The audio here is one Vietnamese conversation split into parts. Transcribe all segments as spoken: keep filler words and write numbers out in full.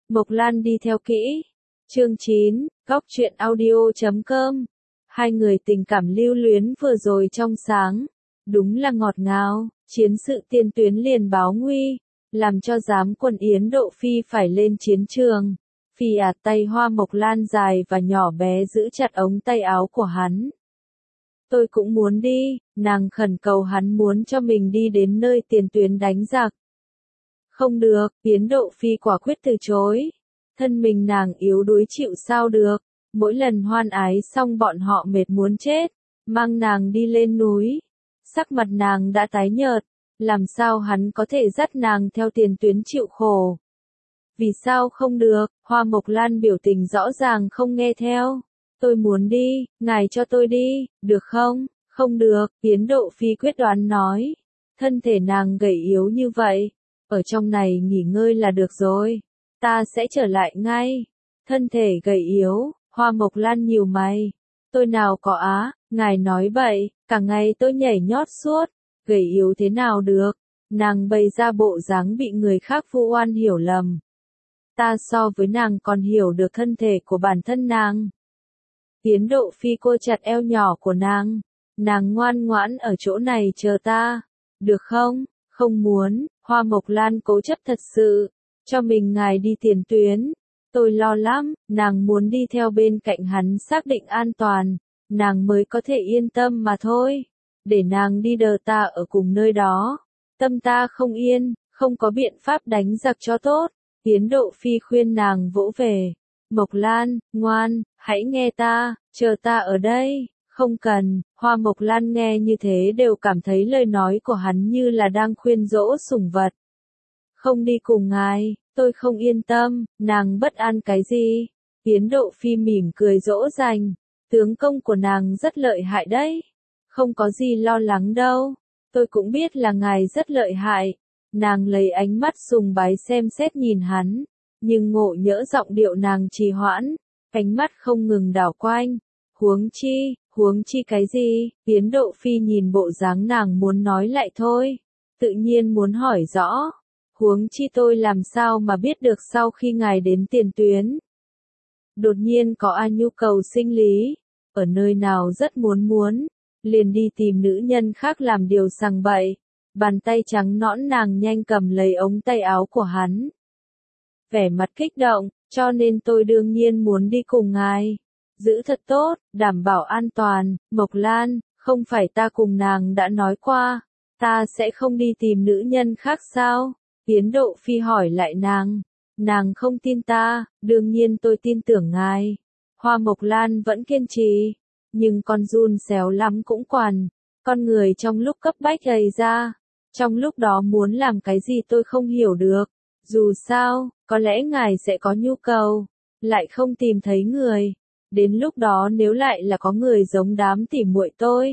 Mộc Lan đi theo kỹ. Chương chín, góc truyện audio chấm com. Hai người tình cảm lưu luyến vừa rồi trong sáng. Đúng là ngọt ngào, chiến sự tiên tuyến liền báo nguy, làm cho giám quân Yến Độ Phi phải lên chiến trường. Phi à tay Hoa Mộc Lan dài và nhỏ bé giữ chặt ống tay áo của hắn. Tôi cũng muốn đi, nàng khẩn cầu hắn muốn cho mình đi đến nơi tiền tuyến đánh giặc. Không được, Yến Độ Phi quả quyết từ chối. Thân mình nàng yếu đuối chịu sao được, mỗi lần hoan ái xong bọn họ mệt muốn chết, mang nàng đi lên núi. Sắc mặt nàng đã tái nhợt, làm sao hắn có thể dắt nàng theo tiền tuyến chịu khổ. Vì sao không được, Hoa Mộc Lan biểu tình rõ ràng không nghe theo. Tôi muốn đi, ngài cho tôi đi, được không? Không được, Yến Độ Phi quyết đoán nói. Thân thể nàng gầy yếu như vậy, ở trong này nghỉ ngơi là được rồi. Ta sẽ trở lại ngay. Thân thể gầy yếu, Hoa Mộc Lan nhíu mày. Tôi nào có á, ngài nói bậy, cả ngày tôi nhảy nhót suốt, gầy yếu thế nào được. Nàng bày ra bộ dáng bị người khác vu oan hiểu lầm. Ta so với nàng còn hiểu được thân thể của bản thân nàng. Yến Độ Phi cô chặt eo nhỏ của nàng. Nàng ngoan ngoãn ở chỗ này chờ ta. Được không? Không muốn, Hoa Mộc Lan cố chấp thật sự. Cho mình ngài đi tiền tuyến. Tôi lo lắm, nàng muốn đi theo bên cạnh hắn xác định an toàn. Nàng mới có thể yên tâm mà thôi. Để nàng đi đờ ta ở cùng nơi đó. Tâm ta không yên, không có biện pháp đánh giặc cho tốt. Yến Độ Phi khuyên nàng vỗ về. Mộc Lan, ngoan, hãy nghe ta, chờ ta ở đây. Không cần, Hoa Mộc Lan nghe như thế đều cảm thấy lời nói của hắn như là đang khuyên dỗ sủng vật. Không đi cùng ngài, tôi không yên tâm, nàng bất an cái gì? Yến Độ Phi mỉm cười dỗ dành, tướng công của nàng rất lợi hại đấy. Không có gì lo lắng đâu, tôi cũng biết là ngài rất lợi hại. Nàng lấy ánh mắt sùng bái xem xét nhìn hắn, nhưng ngộ nhỡ giọng điệu nàng trì hoãn, ánh mắt không ngừng đảo quanh. Huống chi, huống chi cái gì? Yến Độ Phi nhìn bộ dáng nàng muốn nói lại thôi, tự nhiên muốn hỏi rõ. Huống chi tôi làm sao mà biết được sau khi ngài đến tiền tuyến. Đột nhiên có ai nhu cầu sinh lý, ở nơi nào rất muốn muốn, liền đi tìm nữ nhân khác làm điều sằng bậy. Bàn tay trắng nõn nàng nhanh cầm lấy ống tay áo của hắn. Vẻ mặt kích động, cho nên tôi đương nhiên muốn đi cùng ngài. Giữ thật tốt, đảm bảo an toàn, Mộc Lan, không phải ta cùng nàng đã nói qua, ta sẽ không đi tìm nữ nhân khác sao? Yến Độ Phi hỏi lại nàng. Nàng không tin ta, đương nhiên tôi tin tưởng ngài. Hoa Mộc Lan vẫn kiên trì, nhưng con run xéo lắm cũng quản. Con người trong lúc cấp bách gầy ra, trong lúc đó muốn làm cái gì tôi không hiểu được. Dù sao, có lẽ ngài sẽ có nhu cầu, lại không tìm thấy người. Đến lúc đó nếu lại là có người giống đám tỉ muội tôi,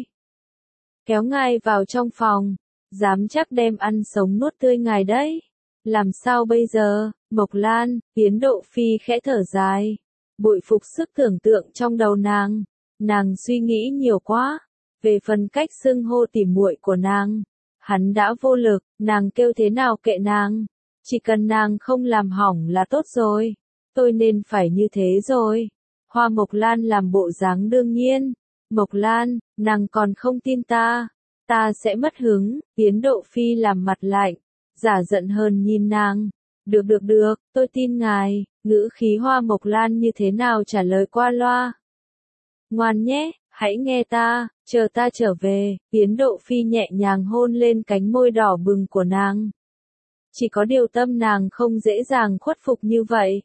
kéo ngài vào trong phòng, dám chắc đem ăn sống nuốt tươi ngài đấy. Làm sao bây giờ, Mộc Lan? Yến Độ Phi khẽ thở dài, bội phục sức tưởng tượng trong đầu nàng. Nàng suy nghĩ nhiều quá, về phần cách xưng hô tỉ muội của nàng. Hắn đã vô lực, nàng kêu thế nào kệ nàng. Chỉ cần nàng không làm hỏng là tốt rồi. Tôi nên phải như thế rồi. Hoa Mộc Lan làm bộ dáng đương nhiên. Mộc Lan, nàng còn không tin ta. Ta sẽ mất hứng. Yến Độ Phi làm mặt lạnh, giả giận hơn nhìn nàng. Được được được, tôi tin ngài. Ngữ khí Hoa Mộc Lan như thế nào trả lời qua loa. Ngoan nhé, hãy nghe ta, chờ ta trở về. Yến Độ Phi nhẹ nhàng hôn lên cánh môi đỏ bừng của nàng. Chỉ có điều tâm nàng không dễ dàng khuất phục như vậy.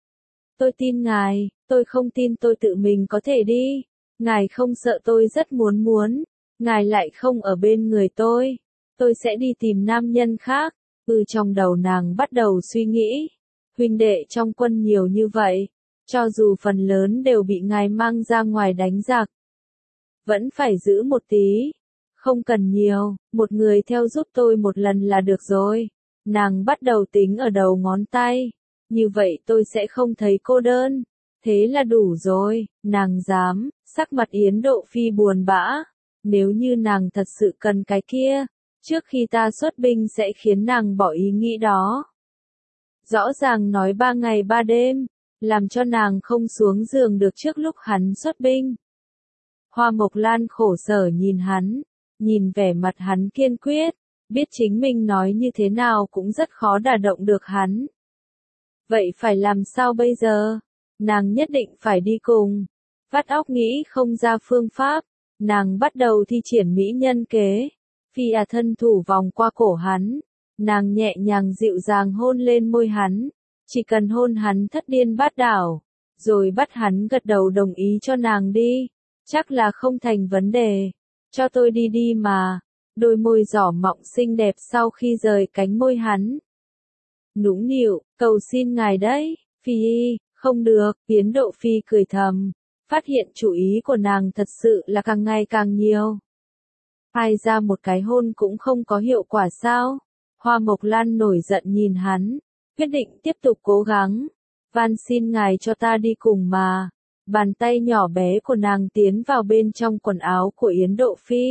Tôi tin ngài, tôi không tin tôi tự mình có thể đi. Ngài không sợ tôi rất muốn muốn. Ngài lại không ở bên người tôi. Tôi sẽ đi tìm nam nhân khác. Ừ, trong đầu nàng bắt đầu suy nghĩ. Huynh đệ trong quân nhiều như vậy, cho dù phần lớn đều bị ngài mang ra ngoài đánh giặc, vẫn phải giữ một tí. Không cần nhiều, một người theo giúp tôi một lần là được rồi. Nàng bắt đầu tính ở đầu ngón tay. Như vậy tôi sẽ không thấy cô đơn. Thế là đủ rồi, nàng dám. Sắc mặt Yến Độ Phi buồn bã. Nếu như nàng thật sự cần cái kia, trước khi ta xuất binh sẽ khiến nàng bỏ ý nghĩ đó. Rõ ràng nói ba ngày ba đêm, làm cho nàng không xuống giường được trước lúc hắn xuất binh. Hoa Mộc Lan khổ sở nhìn hắn, nhìn vẻ mặt hắn kiên quyết, biết chính mình nói như thế nào cũng rất khó đả động được hắn. Vậy phải làm sao bây giờ? Nàng nhất định phải đi cùng. Vắt óc nghĩ không ra phương pháp, nàng bắt đầu thi triển mỹ nhân kế. Phi à thân thủ vòng qua cổ hắn, nàng nhẹ nhàng dịu dàng hôn lên môi hắn, chỉ cần hôn hắn thất điên bát đảo, rồi bắt hắn gật đầu đồng ý cho nàng đi, chắc là không thành vấn đề, cho tôi đi đi mà. Đôi môi giỏ mọng xinh đẹp sau khi rời cánh môi hắn. Nũng nịu, cầu xin ngài đấy, Phi, không được, Yến Độ Phi cười thầm, phát hiện chủ ý của nàng thật sự là càng ngày càng nhiều. Ai ra một cái hôn cũng không có hiệu quả sao? Hoa Mộc Lan nổi giận nhìn hắn, quyết định tiếp tục cố gắng. Van xin ngài cho ta đi cùng mà. Bàn tay nhỏ bé của nàng tiến vào bên trong quần áo của Yến Độ Phi.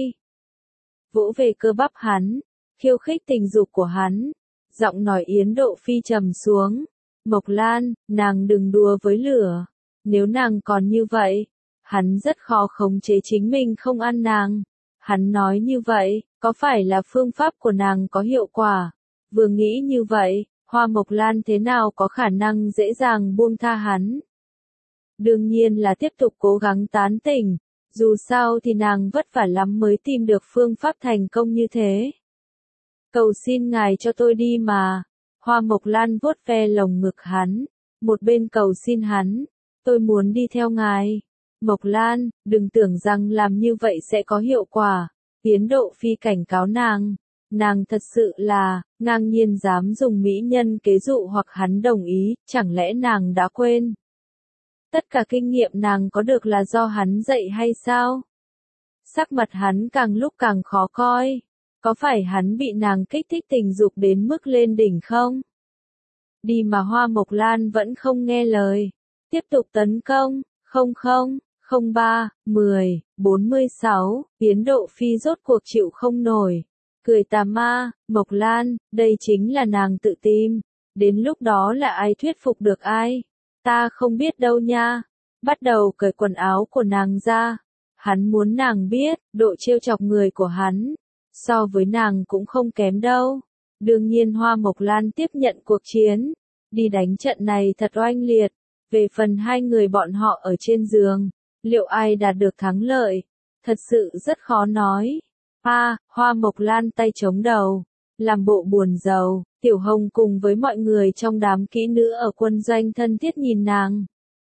Vỗ về cơ bắp hắn, khiêu khích tình dục của hắn. Giọng nói Yến Độ Phi trầm xuống. Mộc Lan, nàng đừng đùa với lửa. Nếu nàng còn như vậy, hắn rất khó khống chế chính mình không ăn nàng. Hắn nói như vậy, có phải là phương pháp của nàng có hiệu quả? Vừa nghĩ như vậy, Hoa Mộc Lan thế nào có khả năng dễ dàng buông tha hắn? Đương nhiên là tiếp tục cố gắng tán tỉnh, dù sao thì nàng vất vả lắm mới tìm được phương pháp thành công như thế. Cầu xin ngài cho tôi đi mà. Hoa Mộc Lan vuốt ve lồng ngực hắn, một bên cầu xin hắn, tôi muốn đi theo ngài. Mộc Lan, đừng tưởng rằng làm như vậy sẽ có hiệu quả. Yến Độ Phi cảnh cáo nàng, nàng thật sự là, ngang nhiên dám dùng mỹ nhân kế dụ hoặc hắn đồng ý, chẳng lẽ nàng đã quên? Tất cả kinh nghiệm nàng có được là do hắn dạy hay sao? Sắc mặt hắn càng lúc càng khó coi. Có phải hắn bị nàng kích thích tình dục đến mức lên đỉnh không? Đi mà Hoa Mộc Lan vẫn không nghe lời. Tiếp tục tấn công. Không không, không ba, mười, bốn mươi sáu, Yến Độ Phi rốt cuộc chịu không nổi. Cười tà ma, Mộc Lan, đây chính là nàng tự tìm. Đến lúc đó là ai thuyết phục được ai? Ta không biết đâu nha. Bắt đầu cởi quần áo của nàng ra. Hắn muốn nàng biết, độ trêu chọc người của hắn. So với nàng cũng không kém đâu. Đương nhiên Hoa Mộc Lan tiếp nhận cuộc chiến. Đi đánh trận này thật oanh liệt. Về phần hai người bọn họ ở trên giường, liệu ai đạt được thắng lợi? Thật sự rất khó nói. A, Hoa Mộc Lan tay chống đầu, làm bộ buồn rầu. Tiểu Hồng cùng với mọi người trong đám kỹ nữ ở quân doanh thân thiết nhìn nàng.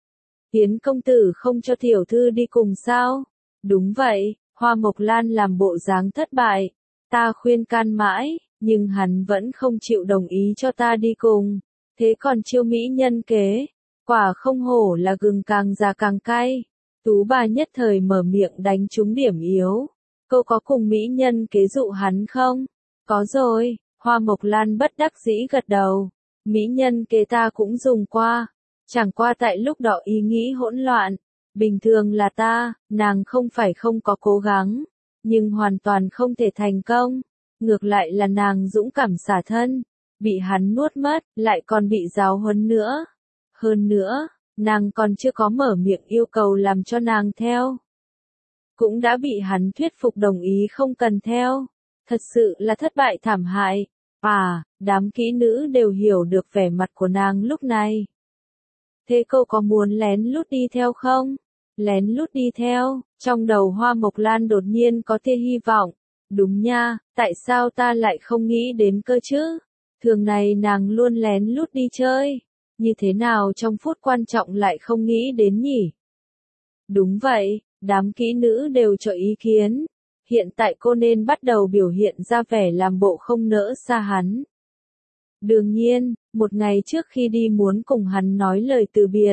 Yến công tử không cho tiểu thư đi cùng sao? Đúng vậy, Hoa Mộc Lan làm bộ dáng thất bại. Ta khuyên can mãi, nhưng hắn vẫn không chịu đồng ý cho ta đi cùng. Thế còn chiêu mỹ nhân kế, quả không hổ là gừng càng già càng cay. Tú bà nhất thời mở miệng đánh trúng điểm yếu. Cô có cùng mỹ nhân kế dụ hắn không? Có rồi, Hoa Mộc Lan bất đắc dĩ gật đầu. Mỹ nhân kế ta cũng dùng qua. Chẳng qua tại lúc đó ý nghĩ hỗn loạn. Bình thường là ta, nàng không phải không có cố gắng, nhưng hoàn toàn không thể thành công. Ngược lại là nàng dũng cảm xả thân, bị hắn nuốt mất, lại còn bị giáo huấn nữa. Hơn nữa, nàng còn chưa có mở miệng yêu cầu làm cho nàng theo. Cũng đã bị hắn thuyết phục đồng ý không cần theo. Thật sự là thất bại thảm hại. À, đám kỹ nữ đều hiểu được vẻ mặt của nàng lúc này. Thế cô có muốn lén lút đi theo không? Lén lút đi theo, trong đầu Hoa Mộc Lan đột nhiên có tia hy vọng. Đúng nha, tại sao ta lại không nghĩ đến cơ chứ? Thường này nàng luôn lén lút đi chơi. Như thế nào trong phút quan trọng lại không nghĩ đến nhỉ? Đúng vậy, đám kỹ nữ đều cho ý kiến. Hiện tại cô nên bắt đầu biểu hiện ra vẻ làm bộ không nỡ xa hắn. Đương nhiên, một ngày trước khi đi muốn cùng hắn nói lời từ biệt.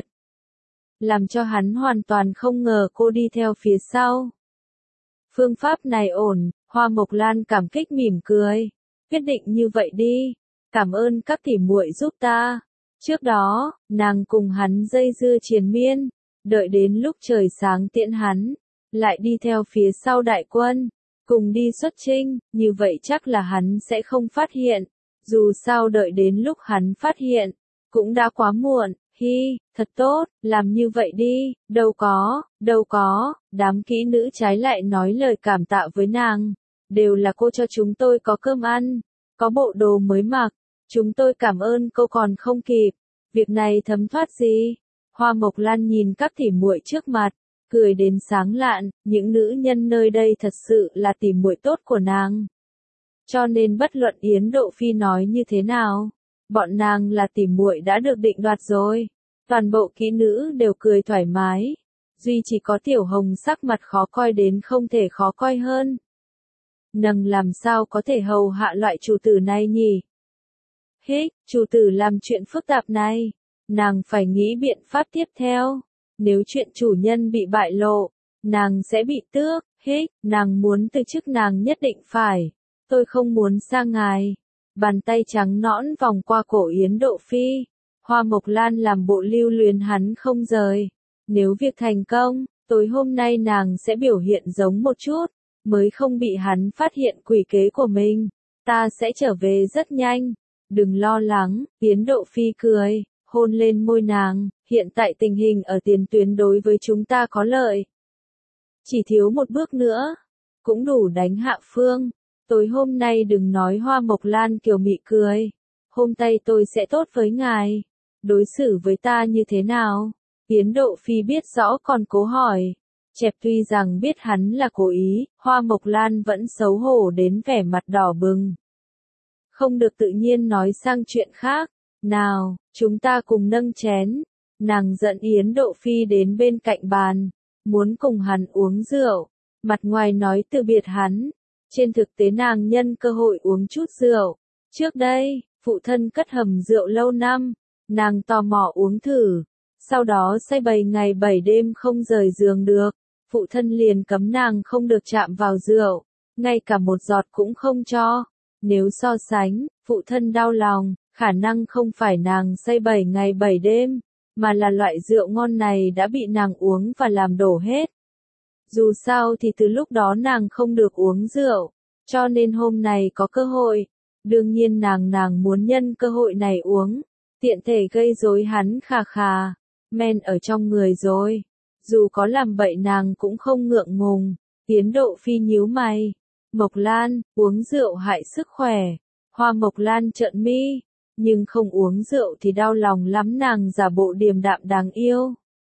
Làm cho hắn hoàn toàn không ngờ cô đi theo phía sau. Phương pháp này ổn, Hoa Mộc Lan cảm kích mỉm cười. Quyết định như vậy đi. Cảm ơn các tỷ muội giúp ta. Trước đó, nàng cùng hắn dây dưa triền miên. Đợi đến lúc trời sáng tiễn hắn. Lại đi theo phía sau đại quân. Cùng đi xuất chinh, như vậy chắc là hắn sẽ không phát hiện. Dù sao đợi đến lúc hắn phát hiện, cũng đã quá muộn, hi, thật tốt, làm như vậy đi, đâu có, đâu có, đám kỹ nữ trái lại nói lời cảm tạ với nàng, đều là cô cho chúng tôi có cơm ăn, có bộ đồ mới mặc, chúng tôi cảm ơn cô còn không kịp, việc này thấm thoát gì? Hoa Mộc Lan nhìn các tỉ muội trước mặt, cười đến sáng lạn, những nữ nhân nơi đây thật sự là tỉ muội tốt của nàng. Cho nên bất luận Yến Độ Phi nói như thế nào, bọn nàng là tỉ muội đã được định đoạt rồi. Toàn bộ kỹ nữ đều cười thoải mái, duy chỉ có Tiểu Hồng sắc mặt khó coi đến không thể khó coi hơn. Nàng làm sao có thể hầu hạ loại chủ tử này nhỉ? Hích, chủ tử làm chuyện phức tạp này, nàng phải nghĩ biện pháp tiếp theo. Nếu chuyện chủ nhân bị bại lộ, nàng sẽ bị tước, hích, nàng muốn từ chức nàng nhất định phải. Tôi không muốn xa ngài. Bàn tay trắng nõn vòng qua cổ Yến Độ Phi. Hoa Mộc Lan làm bộ lưu luyến hắn không rời. Nếu việc thành công, tối hôm nay nàng sẽ biểu hiện giống một chút, mới không bị hắn phát hiện quỷ kế của mình. Ta sẽ trở về rất nhanh. Đừng lo lắng, Yến Độ Phi cười, hôn lên môi nàng, hiện tại tình hình ở tiền tuyến đối với chúng ta có lợi. Chỉ thiếu một bước nữa, cũng đủ đánh hạ Phương. Tối hôm nay đừng nói Hoa Mộc Lan kiều mị cười. Hôm nay tôi sẽ tốt với ngài. Đối xử với ta như thế nào? Yến Độ Phi biết rõ còn cố hỏi. Chẹp tuy rằng biết hắn là cố ý, Hoa Mộc Lan vẫn xấu hổ đến vẻ mặt đỏ bừng. Không được tự nhiên nói sang chuyện khác. Nào, chúng ta cùng nâng chén. Nàng dẫn Yến Độ Phi đến bên cạnh bàn, muốn cùng hắn uống rượu. Mặt ngoài nói từ biệt hắn. Trên thực tế nàng nhân cơ hội uống chút rượu. Trước đây, phụ thân cất hầm rượu lâu năm, nàng tò mò uống thử. Sau đó say bảy ngày bảy đêm không rời giường được. Phụ thân liền cấm nàng không được chạm vào rượu, ngay cả một giọt cũng không cho. Nếu so sánh, phụ thân đau lòng, khả năng không phải nàng say bảy ngày bảy đêm, mà là loại rượu ngon này đã bị nàng uống và làm đổ hết. Dù sao thì từ lúc đó nàng không được uống rượu, cho nên hôm nay có cơ hội. Đương nhiên nàng nàng muốn nhân cơ hội này uống, tiện thể gây rối hắn khà khà, men ở trong người rồi. Dù có làm bậy nàng cũng không ngượng ngùng. Yến Độ Phi nhíu mày. Mộc Lan, uống rượu hại sức khỏe. Hoa Mộc Lan trợn mi, nhưng không uống rượu thì đau lòng lắm, nàng giả bộ điềm đạm đáng yêu.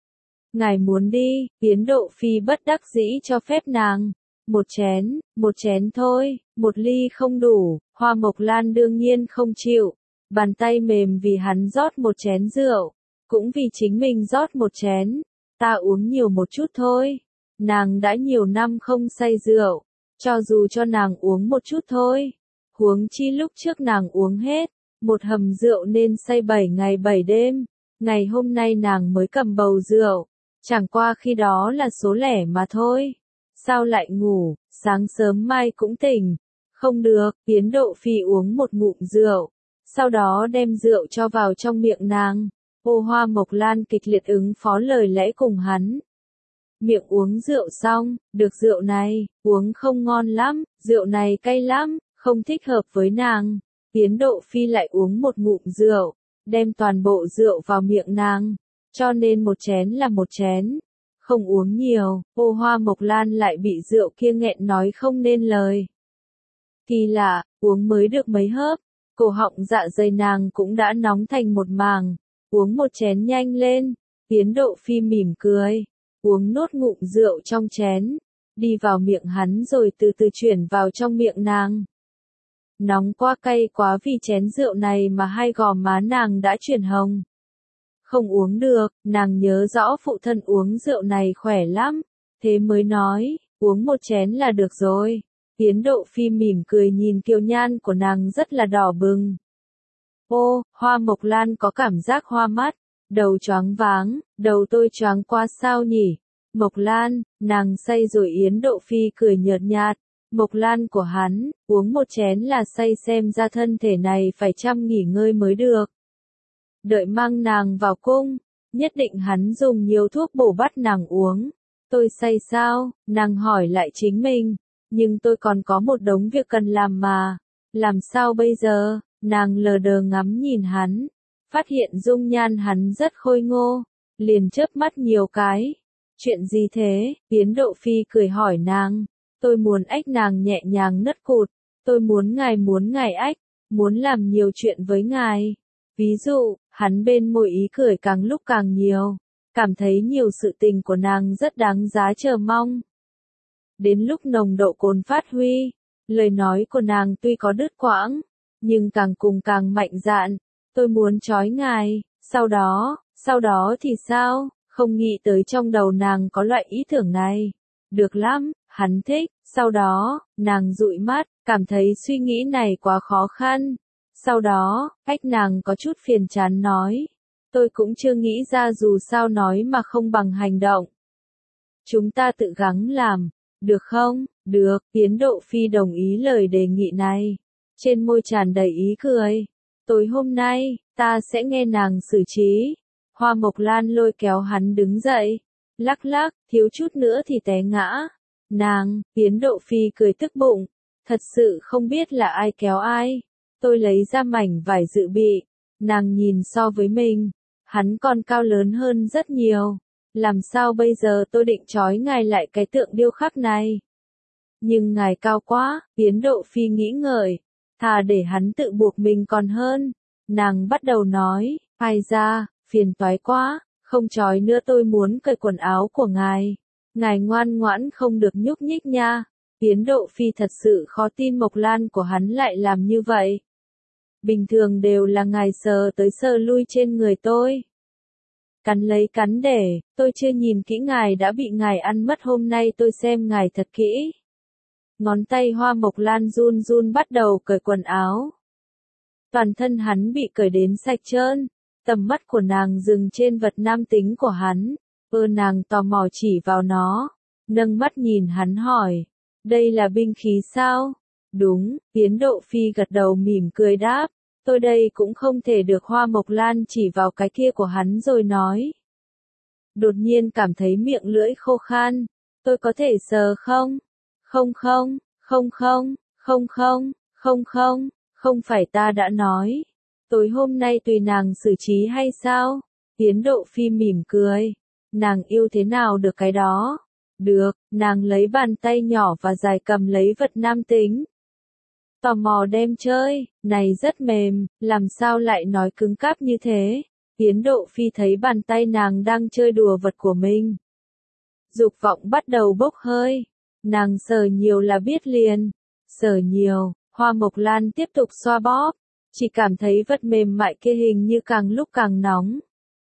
Ngài muốn đi, Yến Độ Phi bất đắc dĩ cho phép nàng. Một chén, một chén thôi, một ly không đủ. Hoa Mộc Lan đương nhiên không chịu. Bàn tay mềm vì hắn rót một chén rượu, cũng vì chính mình rót một chén. Ta uống nhiều một chút thôi. Nàng đã nhiều năm không say rượu, cho dù cho nàng uống một chút thôi. Huống chi lúc trước nàng uống hết một hầm rượu nên say bảy ngày bảy đêm. Ngày hôm nay nàng mới cầm bầu rượu, chẳng qua khi đó là số lẻ mà thôi. Sao lại ngủ, sáng sớm mai cũng tỉnh. Không được, Yến Độ Phi uống một ngụm rượu, sau đó đem rượu cho vào trong miệng nàng. Ô Hoa Mộc Lan kịch liệt ứng phó lời lẽ cùng hắn. Miệng uống rượu xong, được rượu này, uống không ngon lắm, rượu này cay lắm, không thích hợp với nàng. Yến Độ Phi lại uống một ngụm rượu, đem toàn bộ rượu vào miệng nàng, cho nên một chén là một chén, không uống nhiều. Ô Hoa Mộc Lan lại bị rượu kia nghẹn nói không nên lời. Kỳ lạ, uống mới được mấy hớp, cổ họng dạ dày nàng cũng đã nóng thành một màng. Uống một chén nhanh lên. Yến Độ Phi mỉm cười, uống nốt ngụm rượu trong chén, đi vào miệng hắn rồi từ từ chuyển vào trong miệng nàng. Nóng quá cay quá, vì chén rượu này mà hai gò má nàng đã chuyển hồng. Không uống được, nàng nhớ rõ phụ thân uống rượu này khỏe lắm, thế mới nói, uống một chén là được rồi. Yến Độ Phi mỉm cười nhìn kiều nhan của nàng rất là đỏ bừng. Ô, Hoa Mộc Lan có cảm giác hoa mắt, đầu choáng váng, đầu tôi choáng quá sao nhỉ? Mộc Lan, nàng say rồi. Yến Độ Phi cười nhợt nhạt. Mộc Lan của hắn, uống một chén là say, xem ra thân thể này phải chăm nghỉ ngơi mới được. Đợi mang nàng vào cung, nhất định hắn dùng nhiều thuốc bổ bắt nàng uống. Tôi say sao? Nàng hỏi lại chính mình, nhưng tôi còn có một đống việc cần làm mà. Làm sao bây giờ? Nàng lờ đờ ngắm nhìn hắn. phát hiện dung nhan hắn rất khôi ngô, liền chớp mắt nhiều cái. Chuyện gì thế? Yến Độ Phi cười hỏi nàng. Tôi muốn ách nàng nhẹ nhàng nứt cụt. Tôi muốn ngài muốn ngài ách, muốn làm nhiều chuyện với ngài. Ví dụ, hắn bên môi ý cười càng lúc càng nhiều, cảm thấy nhiều sự tình của nàng rất đáng giá chờ mong. Đến lúc nồng độ cồn phát huy, lời nói của nàng tuy có đứt quãng, nhưng càng cùng càng mạnh dạn. Tôi muốn trói ngài, sau đó, sau đó thì sao? Không nghĩ tới trong đầu nàng có loại ý tưởng này. Được lắm, hắn thích, sau đó, nàng dụi mắt, cảm thấy suy nghĩ này quá khó khăn. Sau đó, cách nàng có chút phiền chán nói. Tôi cũng chưa nghĩ ra dù sao nói mà không bằng hành động. Chúng ta tự gắng làm, được không? Được, Yến Độ Phi đồng ý lời đề nghị này. Trên môi tràn đầy ý cười. Tối hôm nay, ta sẽ nghe nàng xử trí. Hoa Mộc Lan lôi kéo hắn đứng dậy. Lắc lắc, thiếu chút nữa thì té ngã. Nàng, Yến Độ Phi cười tức bụng. Thật sự không biết là ai kéo ai. Tôi lấy ra mảnh vải dự bị. Nàng nhìn so với mình. Hắn còn cao lớn hơn rất nhiều. Làm sao bây giờ tôi định trói ngài lại cái tượng điêu khắc này? Nhưng ngài cao quá, Yến Độ Phi nghĩ ngợi. Thà để hắn tự buộc mình còn hơn. Nàng bắt đầu nói, ai ra, phiền toái quá, không trói nữa tôi muốn cởi quần áo của ngài. Ngài ngoan ngoãn không được nhúc nhích nha. Yến Độ Phi thật sự khó tin Mộc Lan của hắn lại làm như vậy. Bình thường đều là ngài sờ tới sờ lui trên người tôi. Cắn lấy cắn để, tôi chưa nhìn kỹ ngài đã bị ngài ăn mất hôm nay tôi xem ngài thật kỹ. Ngón tay Hoa Mộc Lan run run bắt đầu cởi quần áo. Toàn thân hắn bị cởi đến sạch trơn, tầm mắt của nàng dừng trên vật nam tính của hắn, ơ nàng tò mò chỉ vào nó, nâng mắt nhìn hắn hỏi, đây là binh khí sao? Đúng, Yến Độ Phi gật đầu mỉm cười đáp, tôi đây cũng không thể được. Hoa Mộc Lan chỉ vào cái kia của hắn rồi nói. Đột nhiên cảm thấy miệng lưỡi khô khan, tôi có thể sờ không? Không không, không không, không không, không không, không phải ta đã nói. Tối hôm nay tùy nàng xử trí hay sao? Yến Độ Phi mỉm cười. Nàng yêu thế nào được cái đó? Được, nàng lấy bàn tay nhỏ và dài cầm lấy vật nam tính. Tò mò đem chơi, này rất mềm, làm sao lại nói cứng cáp như thế? Yến Độ Phi thấy bàn tay nàng đang chơi đùa vật của mình. Dục vọng bắt đầu bốc hơi. Nàng sờ nhiều là biết liền. Sờ nhiều, Hoa Mộc Lan tiếp tục xoa bóp. Chỉ cảm thấy vật mềm mại kia hình như càng lúc càng nóng.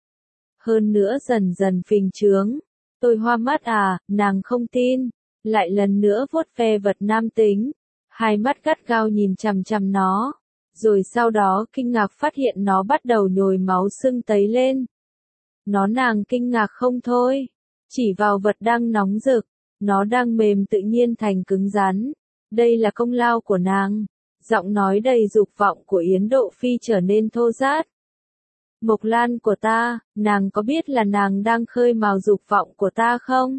Hơn nữa dần dần phình trướng. Tôi hoa mắt à, nàng không tin. Lại lần nữa vuốt ve vật nam tính. Hai mắt gắt gao nhìn chằm chằm nó. Rồi sau đó kinh ngạc phát hiện nó bắt đầu nhồi máu sưng tấy lên. Nó nàng kinh ngạc không thôi. Chỉ vào vật đang nóng rực. Nó đang mềm tự nhiên thành cứng rắn. Đây là công lao của nàng. Giọng nói đầy dục vọng của Yến Độ Phi trở nên thô rát. Mộc Lan của ta, nàng có biết là nàng đang khơi mào dục vọng của ta không?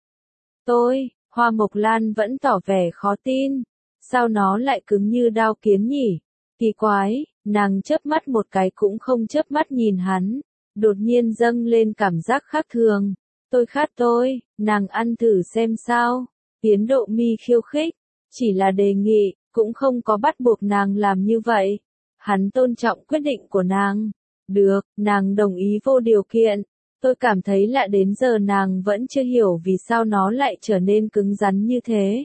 Tôi, Hoa Mộc Lan vẫn tỏ vẻ khó tin. Sao nó lại cứng như đao kiến nhỉ? Kỳ quái, nàng chớp mắt một cái cũng không chớp mắt nhìn hắn. Đột nhiên dâng lên cảm giác khác thường. Tôi khát tôi, nàng ăn thử xem sao. Yến Độ Mi khiêu khích. Chỉ là đề nghị, cũng không có bắt buộc nàng làm như vậy. Hắn tôn trọng quyết định của nàng. Được, nàng đồng ý vô điều kiện. Tôi cảm thấy lạ đến giờ nàng vẫn chưa hiểu vì sao nó lại trở nên cứng rắn như thế.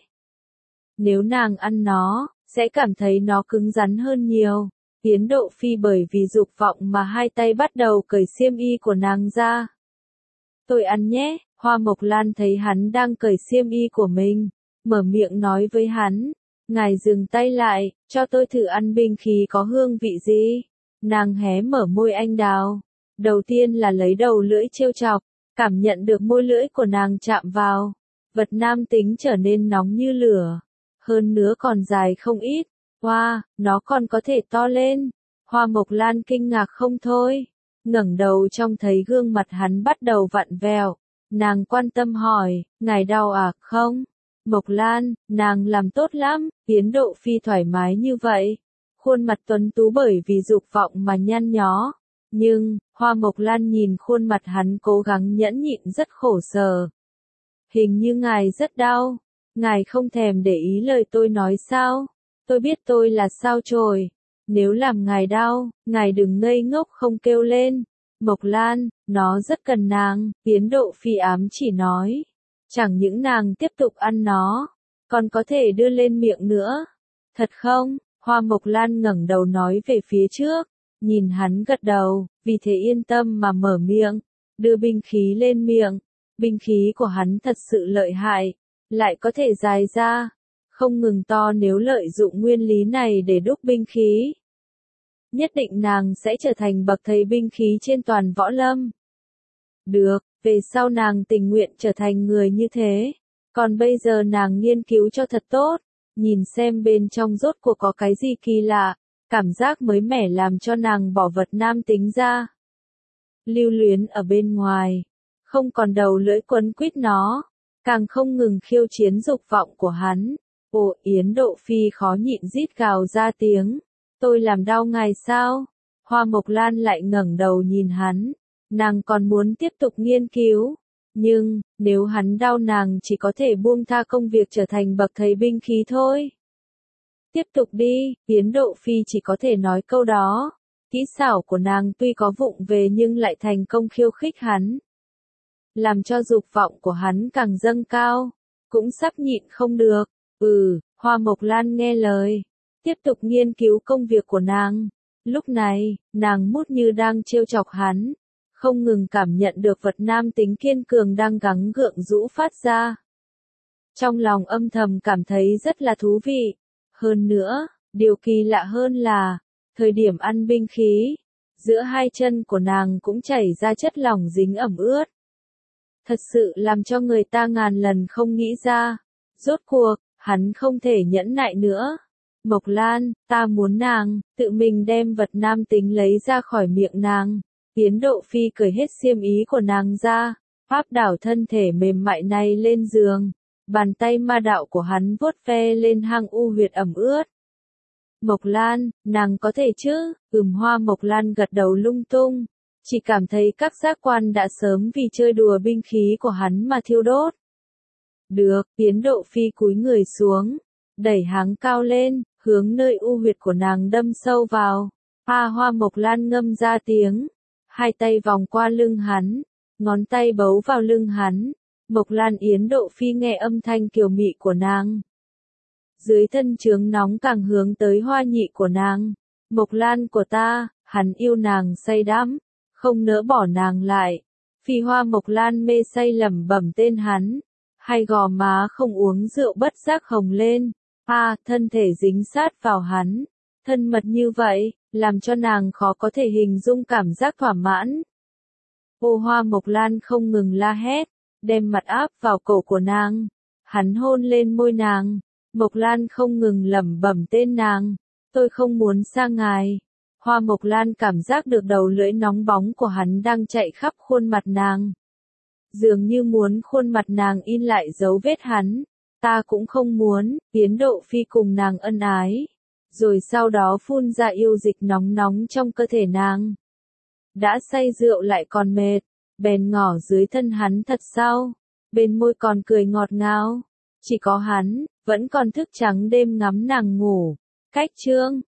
Nếu nàng ăn nó, sẽ cảm thấy nó cứng rắn hơn nhiều. Yến Độ Phi bởi vì dục vọng mà hai tay bắt đầu cởi xiêm y của nàng ra. Tôi ăn nhé, Hoa Mộc Lan thấy hắn đang cởi xiêm y của mình. Mở miệng nói với hắn. Ngài dừng tay lại, cho tôi thử ăn binh khí có hương vị gì. Nàng hé mở môi anh đào. Đầu tiên là lấy đầu lưỡi trêu chọc, cảm nhận được môi lưỡi của nàng chạm vào. Vật nam tính trở nên nóng như lửa. Hơn nữa còn dài không ít. Wow, nó còn có thể to lên. Hoa Mộc Lan kinh ngạc không thôi. Ngẩng đầu trông thấy gương mặt hắn bắt đầu vặn vẹo. Nàng quan tâm hỏi, ngài đau à, không? Mộc Lan, nàng làm tốt lắm, Yến Độ Phi thoải mái như vậy. Khuôn mặt tuấn tú bởi vì dục vọng mà nhăn nhó. Nhưng, Hoa Mộc Lan nhìn khuôn mặt hắn cố gắng nhẫn nhịn rất khổ sở. Hình như ngài rất đau, ngài không thèm để ý lời tôi nói sao? Tôi biết tôi là sao chổi, nếu làm ngài đau, ngài đừng ngây ngốc không kêu lên. Mộc Lan, nó rất cần nàng, Tiến Độ Phi ám chỉ nói. Chẳng những nàng tiếp tục ăn nó, còn có thể đưa lên miệng nữa. Thật không? Hoa Mộc Lan ngẩng đầu nói về phía trước, nhìn hắn gật đầu, vì thế yên tâm mà mở miệng, đưa binh khí lên miệng. Binh khí của hắn thật sự lợi hại, lại có thể dài ra, không ngừng to. Nếu lợi dụng nguyên lý này để đúc binh khí, nhất định nàng sẽ trở thành bậc thầy binh khí trên toàn võ lâm. Được, về sau nàng tình nguyện trở thành người như thế. Còn bây giờ nàng nghiên cứu cho thật tốt, nhìn xem bên trong rốt cuộc có cái gì kỳ lạ, cảm giác mới mẻ làm cho nàng bỏ vật nam tính ra. Lưu Luyến ở bên ngoài, không còn đầu lưỡi quấn quýt nó, càng không ngừng khiêu chiến dục vọng của hắn. Ồ, Yến Độ Phi khó nhịn rít gào ra tiếng. Tôi làm đau ngài sao? Hoa Mộc Lan lại ngẩng đầu nhìn hắn, nàng còn muốn tiếp tục nghiên cứu. Nhưng, nếu hắn đau nàng chỉ có thể buông tha công việc trở thành bậc thầy binh khí thôi. Tiếp tục đi, Yến Độ Phi chỉ có thể nói câu đó. Kỹ xảo của nàng tuy có vụng về nhưng lại thành công khiêu khích hắn, làm cho dục vọng của hắn càng dâng cao, cũng sắp nhịn không được. Ừ, Hoa Mộc Lan nghe lời, tiếp tục nghiên cứu công việc của nàng. Lúc này, nàng mút như đang trêu chọc hắn, không ngừng cảm nhận được vật nam tính kiên cường đang gắng gượng rũ phát ra. Trong lòng âm thầm cảm thấy rất là thú vị. Hơn nữa, điều kỳ lạ hơn là, thời điểm ăn binh khí, giữa hai chân của nàng cũng chảy ra chất lỏng dính ẩm ướt. Thật sự làm cho người ta ngàn lần không nghĩ ra. Rốt cuộc, hắn không thể nhẫn nại nữa. Mộc Lan, ta muốn nàng, tự mình đem vật nam tính lấy ra khỏi miệng nàng. Tiến Độ Phi cởi hết xiêm ý của nàng ra, áp đảo thân thể mềm mại này lên giường. Bàn tay ma đạo của hắn vuốt ve lên hang u huyệt ẩm ướt. Mộc Lan, nàng có thể chứ? Ừm, Hoa Mộc Lan gật đầu lung tung, chỉ cảm thấy các giác quan đã sớm vì chơi đùa binh khí của hắn mà thiêu đốt. Được, Tiến Độ Phi cúi người xuống, đẩy háng cao lên, hướng nơi u huyệt của nàng đâm sâu vào. A Hoa Mộc Lan ngâm ra tiếng, hai tay vòng qua lưng hắn, ngón tay bấu vào lưng hắn. Mộc Lan Yến Độ Phi nghe âm thanh kiều mị của nàng. Dưới thân trướng nóng càng hướng tới hoa nhị của nàng. Mộc Lan của ta, hắn yêu nàng say đắm, không nỡ bỏ nàng lại. Phi Hoa Mộc Lan mê say lẩm bẩm tên hắn, hai gò má không uống rượu bất giác hồng lên. A, à, thân thể dính sát vào hắn, thân mật như vậy, làm cho nàng khó có thể hình dung cảm giác thỏa mãn. Ô Hoa Mộc Lan không ngừng la hét, đem mặt áp vào cổ của nàng. Hắn hôn lên môi nàng. Mộc Lan không ngừng lẩm bẩm tên nàng. Tôi không muốn xa ngài. Hoa Mộc Lan cảm giác được đầu lưỡi nóng bóng của hắn đang chạy khắp khuôn mặt nàng. Dường như muốn khuôn mặt nàng in lại dấu vết hắn. Ta cũng không muốn. Tiến Độ Phi cùng nàng ân ái, rồi sau đó phun ra yêu dịch nóng nóng trong cơ thể nàng. Đã say rượu lại còn mệt, bèn ngỏ dưới thân hắn thật sau, bên môi còn cười ngọt ngào. Chỉ có hắn, vẫn còn thức trắng đêm ngắm nàng ngủ. Cách chương